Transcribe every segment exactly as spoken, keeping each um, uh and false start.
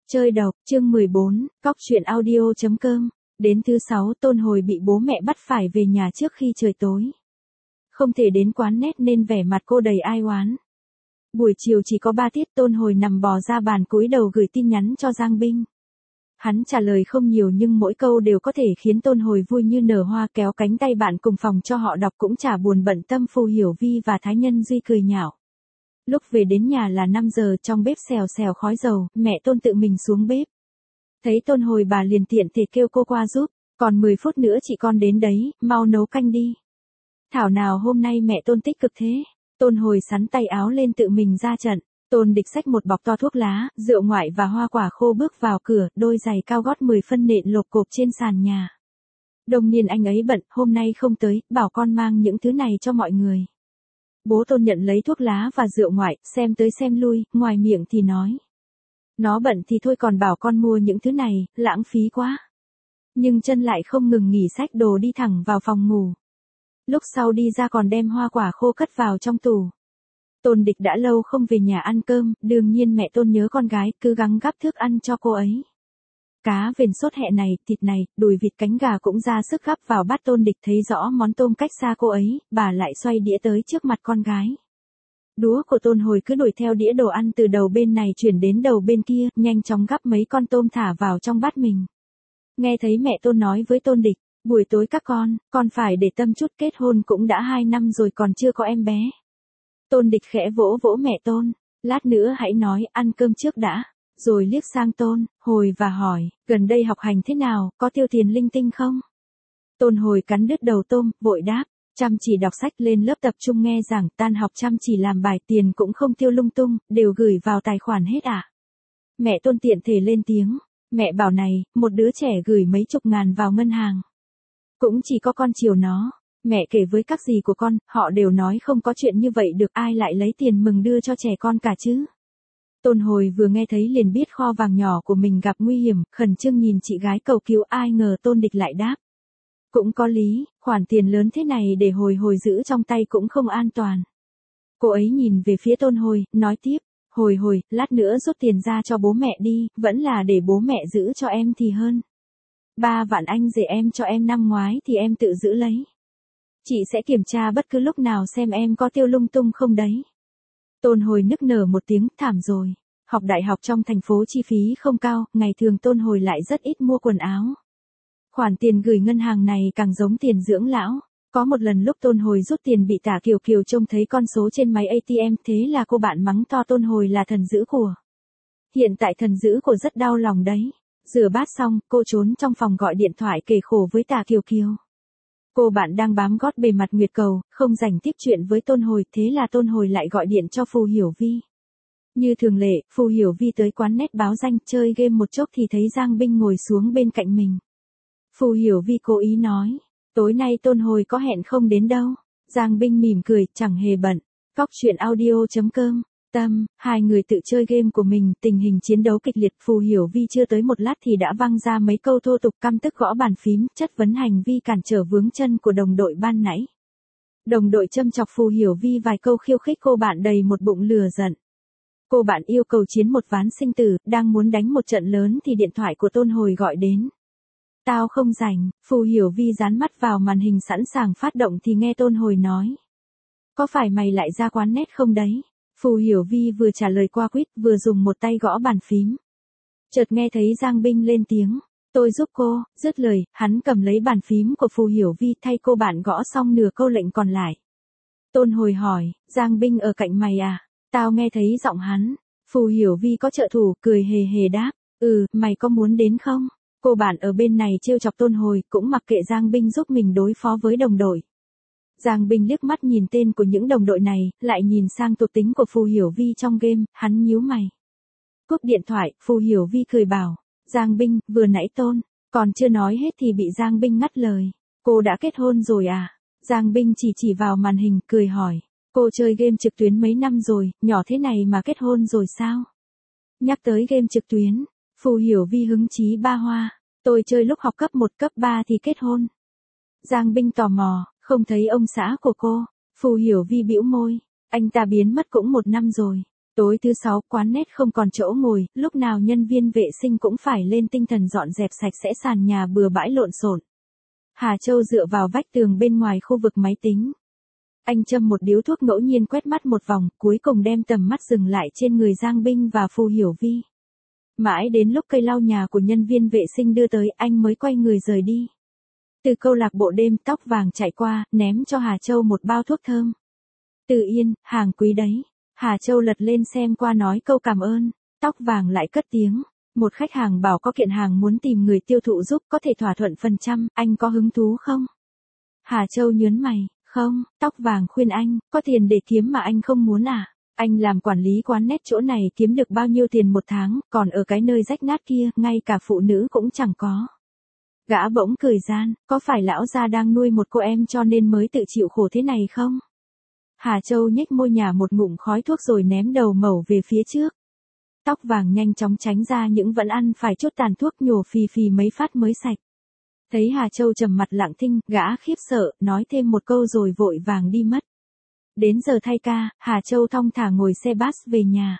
Chơi độc, chương mười bốn, cóc truyện audio.com. Đến thứ sáu, Tôn Hồi bị bố mẹ bắt phải về nhà trước khi trời tối. Không thể đến quán net nên vẻ mặt cô đầy ai oán. Buổi chiều chỉ có ba tiết, Tôn Hồi nằm bò ra bàn cúi đầu gửi tin nhắn cho Giang Binh. Hắn trả lời không nhiều nhưng mỗi câu đều có thể khiến Tôn Hồi vui như nở hoa, kéo cánh tay bạn cùng phòng cho họ đọc cũng chả buồn bận tâm. Phù Hiểu Vi và Thái Nhân Duy cười nhạo. Lúc về đến nhà là năm giờ, trong bếp xèo xèo khói dầu, mẹ Tôn tự mình xuống bếp. Thấy Tôn Hồi bà liền tiện thể kêu cô qua giúp, còn mười phút nữa chị con đến đấy, mau nấu canh đi. Thảo nào hôm nay mẹ Tôn tích cực thế. Tôn Hồi sắn tay áo lên tự mình ra trận. Tôn Địch xách một bọc to thuốc lá, rượu ngoại và hoa quả khô bước vào cửa, đôi giày cao gót mười phân nện lộp cộp trên sàn nhà. Đồng niên anh ấy bận, hôm nay không tới, bảo con mang những thứ này cho mọi người. Bố Tôn nhận lấy thuốc lá và rượu ngoại, xem tới xem lui, ngoài miệng thì nói. Nó bận thì thôi còn bảo con mua những thứ này, lãng phí quá. Nhưng chân lại không ngừng nghỉ xách đồ đi thẳng vào phòng ngủ. Lúc sau đi ra còn đem hoa quả khô cất vào trong tủ. Tôn Địch đã lâu không về nhà ăn cơm, đương nhiên mẹ Tôn nhớ con gái, cứ gắng gắp thức ăn cho cô ấy. Cá vền sốt hẹ này, thịt này, đùi vịt cánh gà cũng ra sức gắp vào bát. Tôn Địch thấy rõ món tôm cách xa cô ấy, bà lại xoay đĩa tới trước mặt con gái. Đũa của Tôn Hồi cứ đuổi theo đĩa đồ ăn từ đầu bên này chuyển đến đầu bên kia, nhanh chóng gắp mấy con tôm thả vào trong bát mình. Nghe thấy mẹ Tôn nói với Tôn Địch, buổi tối các con, con phải để tâm chút, kết hôn cũng đã hai năm rồi còn chưa có em bé. Tôn Địch khẽ vỗ vỗ mẹ Tôn, lát nữa hãy nói, ăn cơm trước đã. Rồi liếc sang Tôn Hồi và hỏi, gần đây học hành thế nào, có tiêu tiền linh tinh không? Tôn Hồi cắn đứt đầu tôm, vội đáp, chăm chỉ đọc sách, lên lớp tập trung nghe giảng, tan học chăm chỉ làm bài, tiền cũng không tiêu lung tung, đều gửi vào tài khoản hết ạ. À? Mẹ Tôn tiện thể lên tiếng, mẹ bảo này, một đứa trẻ gửi mấy chục ngàn vào ngân hàng. Cũng chỉ có con chiều nó. Mẹ kể với các dì của con, họ đều nói không có chuyện như vậy được, ai lại lấy tiền mừng đưa cho trẻ con cả chứ. Tôn Hồi vừa nghe thấy liền biết kho vàng nhỏ của mình gặp nguy hiểm, khẩn trương nhìn chị gái cầu cứu, ai ngờ Tôn Địch lại đáp. Cũng có lý, khoản tiền lớn thế này để Hồi Hồi giữ trong tay cũng không an toàn. Cô ấy nhìn về phía Tôn Hồi, nói tiếp, Hồi Hồi, lát nữa rút tiền ra cho bố mẹ đi, vẫn là để bố mẹ giữ cho em thì hơn. Ba vạn anh rể em cho em năm ngoái thì em tự giữ lấy. Chị sẽ kiểm tra bất cứ lúc nào xem em có tiêu lung tung không đấy. Tôn Hồi nức nở một tiếng, thảm rồi. Học đại học trong thành phố chi phí không cao, ngày thường Tôn Hồi lại rất ít mua quần áo. Khoản tiền gửi ngân hàng này càng giống tiền dưỡng lão. Có một lần lúc Tôn Hồi rút tiền bị Tả Kiều Kiều trông thấy con số trên máy a tê em, thế là cô bạn mắng to Tôn Hồi là thần giữ của. Hiện tại thần giữ của rất đau lòng đấy. Rửa bát xong, cô trốn trong phòng gọi điện thoại kể khổ với Tả Kiều Kiều. Cô bạn đang bám gót bề mặt nguyệt cầu, không rảnh tiếp chuyện với Tôn Hồi, thế là Tôn Hồi lại gọi điện cho Phù Hiểu Vi. Như thường lệ, Phù Hiểu Vi tới quán net báo danh, chơi game một chốc thì thấy Giang Binh ngồi xuống bên cạnh mình. Phù Hiểu Vi cố ý nói, tối nay Tôn Hồi có hẹn không đến đâu. Giang Binh mỉm cười, chẳng hề bận. Cóc truyện audio.com. Tâm, hai người tự chơi game của mình, tình hình chiến đấu kịch liệt. Phù Hiểu Vi chưa tới một lát thì đã văng ra mấy câu thô tục, căm tức gõ bàn phím, chất vấn hành vi cản trở vướng chân của đồng đội ban nãy. Đồng đội châm chọc Phù Hiểu Vi vài câu khiêu khích cô bạn đầy một bụng lửa giận. Cô bạn yêu cầu chiến một ván sinh tử, đang muốn đánh một trận lớn thì điện thoại của Tôn Hồi gọi đến. Tao không rảnh. Phù Hiểu Vi dán mắt vào màn hình sẵn sàng phát động thì nghe Tôn Hồi nói. Có phải mày lại ra quán net không đấy? Phù Hiểu Vi vừa trả lời qua quýt, vừa dùng một tay gõ bàn phím. Chợt nghe thấy Giang Binh lên tiếng, tôi giúp cô. Dứt lời, hắn cầm lấy bàn phím của Phù Hiểu Vi thay cô bạn gõ xong nửa câu lệnh còn lại. Tôn Hồi hỏi, Giang Binh ở cạnh mày à? Tao nghe thấy giọng hắn. Phù Hiểu Vi có trợ thủ, cười hề hề đáp, ừ, mày có muốn đến không? Cô bạn ở bên này trêu chọc Tôn Hồi, cũng mặc kệ Giang Binh giúp mình đối phó với đồng đội. Giang Binh liếc mắt nhìn tên của những đồng đội này, lại nhìn sang thuộc tính của Phù Hiểu Vi trong game, hắn nhíu mày. Cúp điện thoại, Phù Hiểu Vi cười bảo, Giang Binh, vừa nãy Tôn, còn chưa nói hết thì bị Giang Binh ngắt lời. Cô đã kết hôn rồi à? Giang Binh chỉ chỉ vào màn hình, cười hỏi, cô chơi game trực tuyến mấy năm rồi, nhỏ thế này mà kết hôn rồi sao? Nhắc tới game trực tuyến, Phù Hiểu Vi hứng chí ba hoa, tôi chơi lúc học cấp một cấp ba thì kết hôn. Giang Binh tò mò, không thấy ông xã của cô. Phù Hiểu Vi bĩu môi, anh ta biến mất cũng một năm rồi. Tối thứ sáu quán nét không còn chỗ ngồi, lúc nào nhân viên vệ sinh cũng phải lên tinh thần dọn dẹp sạch sẽ sàn nhà bừa bãi lộn xộn. Hà Châu dựa vào vách tường bên ngoài khu vực máy tính. Anh châm một điếu thuốc ngẫu nhiên quét mắt một vòng, cuối cùng đem tầm mắt dừng lại trên người Giang Binh và Phù Hiểu Vi. Mãi đến lúc cây lau nhà của nhân viên vệ sinh đưa tới, anh mới quay người rời đi. Từ câu lạc bộ đêm tóc vàng chạy qua, ném cho Hà Châu một bao thuốc thơm. Từ Yên, hàng quý đấy. Hà Châu lật lên xem qua nói câu cảm ơn. Tóc vàng lại cất tiếng. Một khách hàng bảo có kiện hàng muốn tìm người tiêu thụ giúp, có thể thỏa thuận phần trăm, anh có hứng thú không? Hà Châu nhớn mày, không, tóc vàng khuyên anh, có tiền để kiếm mà anh không muốn à? Anh làm quản lý quán nét chỗ này kiếm được bao nhiêu tiền một tháng, còn ở cái nơi rách nát kia, ngay cả phụ nữ cũng chẳng có. Gã bỗng cười gian, có phải lão gia đang nuôi một cô em cho nên mới tự chịu khổ thế này không? Hà Châu nhếch môi nhả một ngụm khói thuốc rồi ném đầu mẩu về phía trước. Tóc vàng nhanh chóng tránh ra những vẫn ăn phải chút tàn thuốc, nhổ phì phì mấy phát mới sạch. Thấy Hà Châu trầm mặt lặng thinh, gã khiếp sợ, nói thêm một câu rồi vội vàng đi mất. Đến giờ thay ca, Hà Châu thong thả ngồi xe bus về nhà.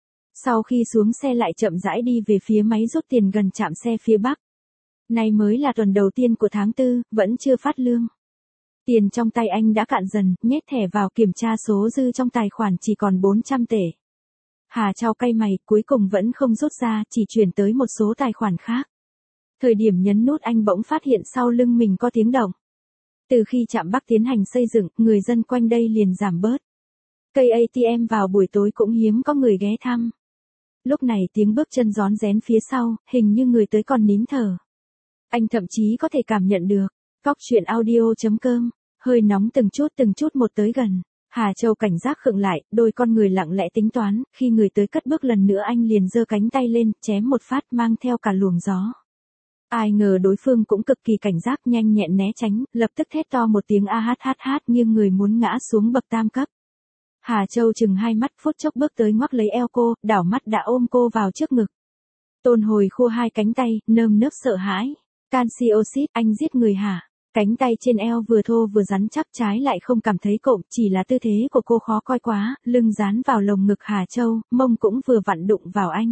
Sau khi xuống xe lại chậm rãi đi về phía máy rút tiền gần trạm xe phía Bắc. Nay mới là tuần đầu tiên của tháng tư, vẫn chưa phát lương. Tiền trong tay anh đã cạn dần, nhét thẻ vào kiểm tra số dư trong tài khoản chỉ còn bốn trăm tệ. Hà Châu cay mày, cuối cùng vẫn không rút ra, chỉ chuyển tới một số tài khoản khác. Thời điểm nhấn nút anh bỗng phát hiện sau lưng mình có tiếng động. Từ khi trạm Bắc tiến hành xây dựng, người dân quanh đây liền giảm bớt. Cây a tê em vào buổi tối cũng hiếm có người ghé thăm. Lúc này tiếng bước chân rón rén phía sau, hình như người tới còn nín thở. Anh thậm chí có thể cảm nhận được. Cóc truyện audio chấm com, hơi nóng từng chút từng chút một tới gần. Hà Châu cảnh giác khựng lại, đôi con người lặng lẽ tính toán, khi người tới cất bước lần nữa anh liền giơ cánh tay lên, chém một phát mang theo cả luồng gió. Ai ngờ đối phương cũng cực kỳ cảnh giác, nhanh nhẹn né tránh, lập tức thét to một tiếng a hát hát hát nghiêng người muốn ngã xuống bậc tam cấp. Hà Châu chừng hai mắt phút chốc bước tới ngoắc lấy eo cô, đảo mắt đã ôm cô vào trước ngực. Tôn Hồi khua hai cánh tay, nơm nớp sợ hãi. Canxi oxit, anh giết người hả? Cánh tay trên eo vừa thô vừa rắn chắc, trái lại không cảm thấy cộm, chỉ là tư thế của cô khó coi quá, lưng dán vào lồng ngực Hà Châu, mông cũng vừa vặn đụng vào anh.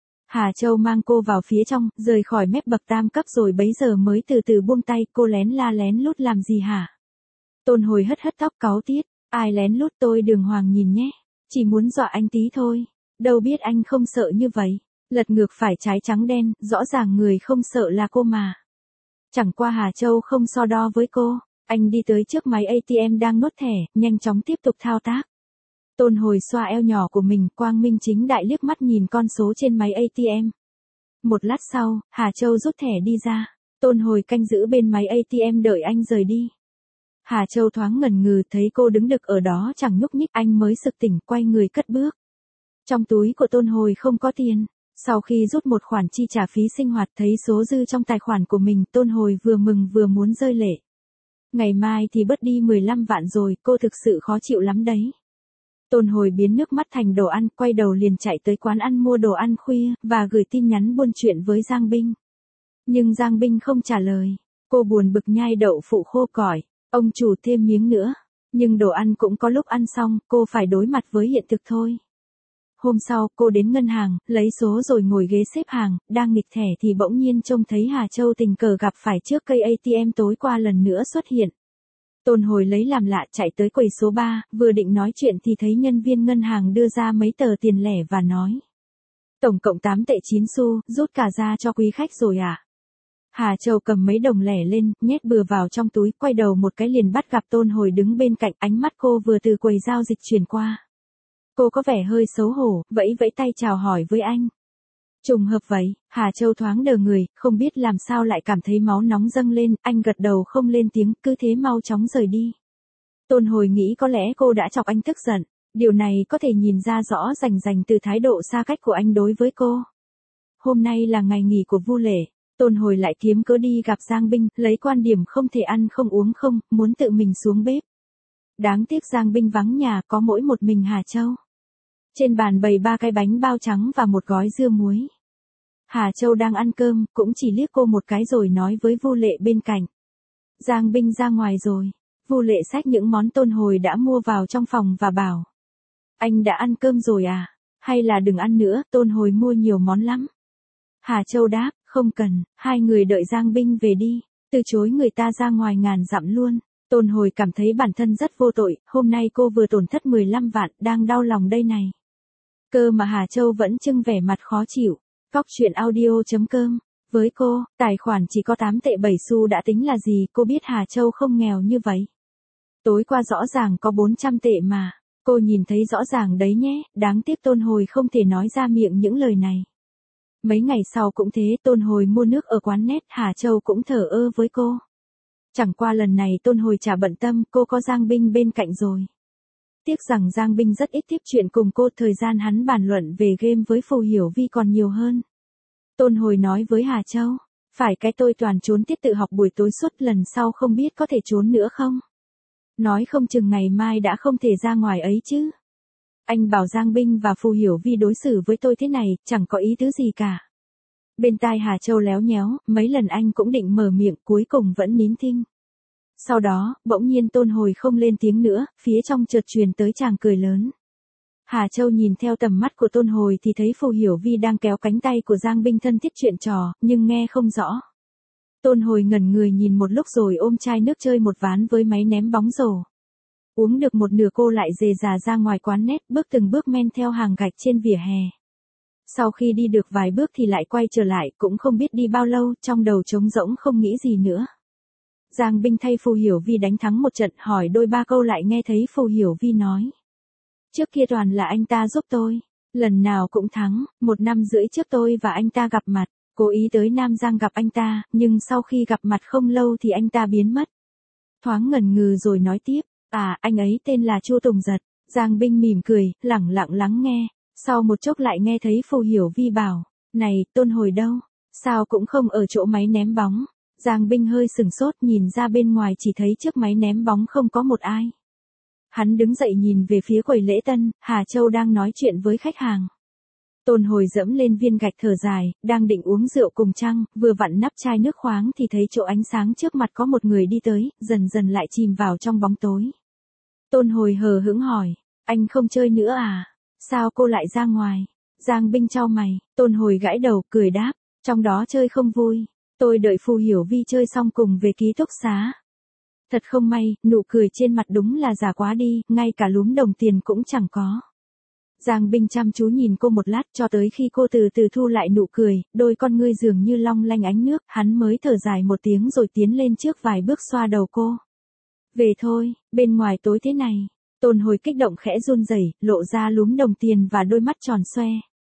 Hà Châu mang cô vào phía trong, rời khỏi mép bậc tam cấp rồi bấy giờ mới từ từ buông tay, cô lén la lén lút làm gì hả? Tôn Hồi hất hất tóc cáu tiết, ai lén lút, tôi đường hoàng nhìn nhé, chỉ muốn dọa anh tí thôi, đâu biết anh không sợ như vậy. Lật ngược phải trái trắng đen, rõ ràng người không sợ là cô mà. Chẳng qua Hà Châu không so đo với cô, anh đi tới trước máy a tê em đang nốt thẻ, nhanh chóng tiếp tục thao tác. Tôn Hồi xoa eo nhỏ của mình, quang minh chính đại liếc mắt nhìn con số trên máy a tê em. Một lát sau, Hà Châu rút thẻ đi ra, Tôn Hồi canh giữ bên máy a tê em đợi anh rời đi. Hà Châu thoáng ngần ngừ thấy cô đứng đực ở đó chẳng nhúc nhích, anh mới sực tỉnh, quay người cất bước. Trong túi của Tôn Hồi không có tiền. Sau khi rút một khoản chi trả phí sinh hoạt, thấy số dư trong tài khoản của mình, Tôn Hồi vừa mừng vừa muốn rơi lệ. Ngày mai thì bớt đi mười lăm vạn rồi, cô thực sự khó chịu lắm đấy. Tôn Hồi biến nước mắt thành đồ ăn, quay đầu liền chạy tới quán ăn mua đồ ăn khuya, và gửi tin nhắn buôn chuyện với Giang Binh. Nhưng Giang Binh không trả lời. Cô buồn bực nhai đậu phụ khô cỏi. Ông chủ thêm miếng nữa. Nhưng đồ ăn cũng có lúc ăn xong, cô phải đối mặt với hiện thực thôi. Hôm sau, cô đến ngân hàng, lấy số rồi ngồi ghế xếp hàng, đang nghịch thẻ thì bỗng nhiên trông thấy Hà Châu tình cờ gặp phải trước cây a tê em tối qua lần nữa xuất hiện. Tôn Hồi lấy làm lạ chạy tới quầy số ba, vừa định nói chuyện thì thấy nhân viên ngân hàng đưa ra mấy tờ tiền lẻ và nói. Tổng cộng tám tệ chín xu, rút cả ra cho quý khách rồi à? Hà Châu cầm mấy đồng lẻ lên, nhét bừa vào trong túi, quay đầu một cái liền bắt gặp Tôn Hồi đứng bên cạnh, ánh mắt cô vừa từ quầy giao dịch chuyển qua. Cô có vẻ hơi xấu hổ, vẫy vẫy tay chào hỏi với anh. Trùng hợp vậy, Hà Châu thoáng đờ người, không biết làm sao lại cảm thấy máu nóng dâng lên, anh gật đầu không lên tiếng, cứ thế mau chóng rời đi. Tôn Hồi nghĩ có lẽ cô đã chọc anh tức giận, điều này có thể nhìn ra rõ rành rành từ thái độ xa cách của anh đối với cô. Hôm nay là ngày nghỉ của Vu Lễ, Tôn Hồi lại kiếm cớ đi gặp Giang Binh, lấy quan điểm không thể ăn không uống không, muốn tự mình xuống bếp. Đáng tiếc Giang Binh vắng nhà, có mỗi một mình Hà Châu. Trên bàn bày ba cái bánh bao trắng và một gói dưa muối. Hà Châu đang ăn cơm, cũng chỉ liếc cô một cái rồi nói với Vu Lệ bên cạnh. Giang Binh ra ngoài rồi. Vu Lệ xách những món Tôn Hồi đã mua vào trong phòng và bảo. Anh đã ăn cơm rồi à? Hay là đừng ăn nữa, Tôn Hồi mua nhiều món lắm. Hà Châu đáp, không cần, hai người đợi Giang Binh về đi, từ chối người ta ra ngoài ngàn dặm luôn. Tôn Hồi cảm thấy bản thân rất vô tội, hôm nay cô vừa tổn thất mười lăm vạn, đang đau lòng đây này. Cơ mà Hà Châu vẫn trưng vẻ mặt khó chịu. Cóc truyện audio chấm com. Với cô, tài khoản chỉ có tám tệ bảy xu đã tính là gì, cô biết Hà Châu không nghèo như vậy. Tối qua rõ ràng có bốn trăm tệ mà, cô nhìn thấy rõ ràng đấy nhé, đáng tiếc Tôn Hồi không thể nói ra miệng những lời này. Mấy ngày sau cũng thế, Tôn Hồi mua nước ở quán net, Hà Châu cũng thờ ơ với cô. Chẳng qua lần này Tôn Hồi chả bận tâm, cô có Giang Binh bên cạnh rồi. Tiếc rằng Giang Binh rất ít tiếp chuyện cùng cô, thời gian hắn bàn luận về game với Phù Hiểu Vi còn nhiều hơn. Tôn Hồi nói với Hà Châu, phải cái tôi toàn trốn tiết tự học buổi tối suốt, lần sau không biết có thể trốn nữa không? Nói không chừng ngày mai đã không thể ra ngoài ấy chứ. Anh bảo Giang Binh và Phù Hiểu Vi đối xử với tôi thế này, chẳng có ý tứ gì cả. Bên tai Hà Châu léo nhéo, mấy lần anh cũng định mở miệng, cuối cùng vẫn nín thinh. Sau đó, bỗng nhiên Tôn Hồi không lên tiếng nữa, phía trong chợt truyền tới chàng cười lớn. Hà Châu nhìn theo tầm mắt của Tôn Hồi thì thấy Phù Hiểu Vi đang kéo cánh tay của Giang Binh thân thiết chuyện trò, nhưng nghe không rõ. Tôn Hồi ngẩn người nhìn một lúc rồi ôm chai nước chơi một ván với máy ném bóng rổ. Uống được một nửa cô lại dề dà ra ngoài quán net, bước từng bước men theo hàng gạch trên vỉa hè. Sau khi đi được vài bước thì lại quay trở lại, cũng không biết đi bao lâu, trong đầu trống rỗng không nghĩ gì nữa. Giang Binh thay Phù Hiểu Vi đánh thắng một trận, hỏi đôi ba câu lại nghe thấy Phù Hiểu Vi nói. Trước kia toàn là anh ta giúp tôi, lần nào cũng thắng, một năm rưỡi trước tôi và anh ta gặp mặt, cố ý tới Nam Giang gặp anh ta, nhưng sau khi gặp mặt không lâu thì anh ta biến mất. Thoáng ngần ngừ rồi nói tiếp, à, anh ấy tên là Chu Tùng Giật. Giang Binh mỉm cười, lẳng lặng lắng nghe, sau một chốc lại nghe thấy Phù Hiểu Vi bảo, này, Tôn Hồi đâu, sao cũng không ở chỗ máy ném bóng. Giang Binh hơi sừng sốt, nhìn ra bên ngoài chỉ thấy trước máy ném bóng không có một ai. Hắn đứng dậy nhìn về phía quầy lễ tân, Hà Châu đang nói chuyện với khách hàng. Tôn Hồi dẫm lên viên gạch thở dài, đang định uống rượu cùng chăng, vừa vặn nắp chai nước khoáng thì thấy chỗ ánh sáng trước mặt có một người đi tới, dần dần lại chìm vào trong bóng tối. Tôn Hồi hờ hững hỏi, anh không chơi nữa à? Sao cô lại ra ngoài? Giang Binh chau mày, Tôn Hồi gãi đầu, cười đáp, trong đó chơi không vui. Tôi đợi Phù Hiểu Vi chơi xong cùng về ký túc xá. Thật không may, nụ cười trên mặt đúng là giả quá đi, ngay cả lúm đồng tiền cũng chẳng có. Giang Binh chăm chú nhìn cô một lát cho tới khi cô từ từ thu lại nụ cười, đôi con ngươi dường như long lanh ánh nước, hắn mới thở dài một tiếng rồi tiến lên trước vài bước xoa đầu cô. Về thôi, bên ngoài tối thế này. Tôn Hồi kích động khẽ run rẩy, lộ ra lúm đồng tiền và đôi mắt tròn xoe.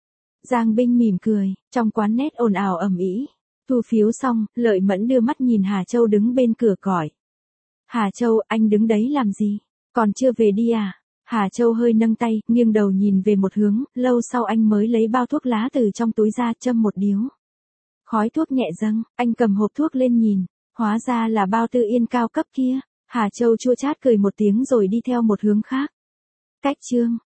Giang Binh mỉm cười, trong quán net ồn ào ầm ĩ. Thu phiếu xong, Lợi Mẫn đưa mắt nhìn Hà Châu đứng bên cửa gọi. Hà Châu, anh đứng đấy làm gì? Còn chưa về đi à? Hà Châu hơi nâng tay, nghiêng đầu nhìn về một hướng, lâu sau anh mới lấy bao thuốc lá từ trong túi ra châm một điếu. Khói thuốc nhẹ dâng, anh cầm hộp thuốc lên nhìn, hóa ra là bao Tư Yên cao cấp kia. Hà Châu chua chát cười một tiếng rồi đi theo một hướng khác. Cách chương